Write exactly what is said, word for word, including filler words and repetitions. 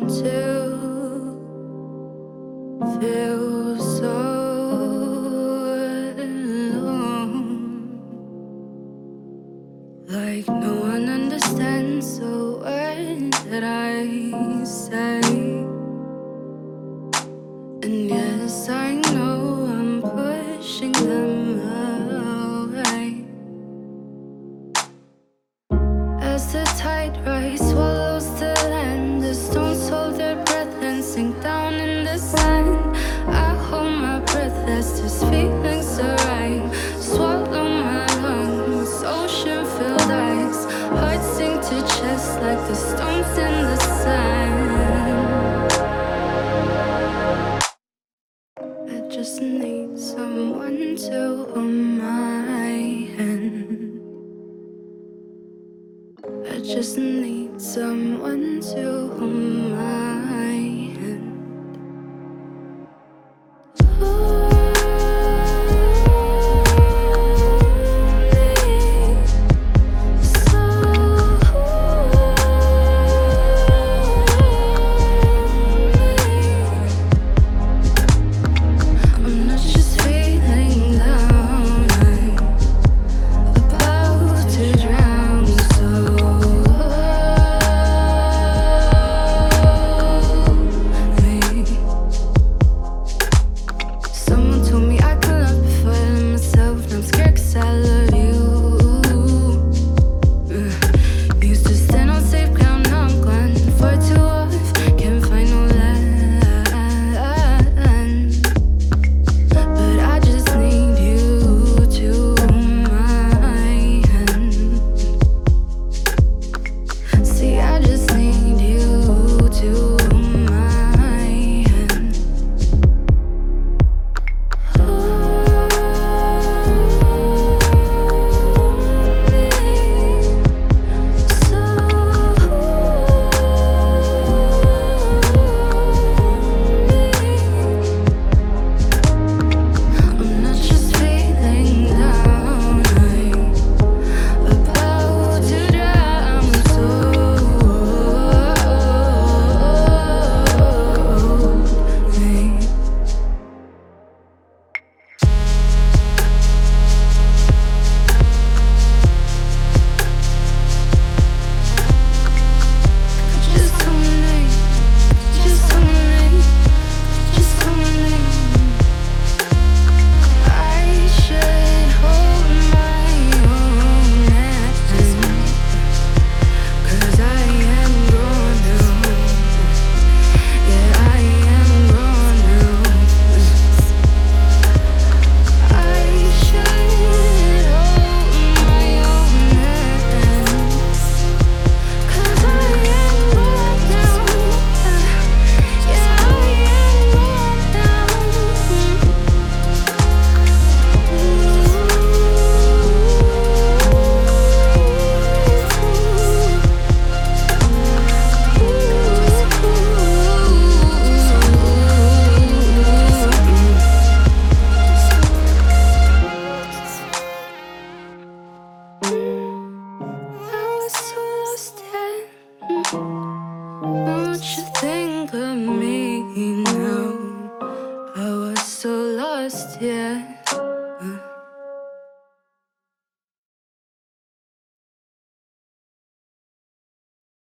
to feel so alone, like no one understands the word that I say. And yes, I know I'm pushing them away. As the tide rise swallows the land, the stones hold their breath and sink down in the sand. I hold my breath as these feelings arise, swallow my lungs, ocean-filled ice. Heart sink to chest like the stones in the sand. I just need someone to hold my hand. I just need someone to hold my hand. Won't you think of me now? I was so lost, yeah.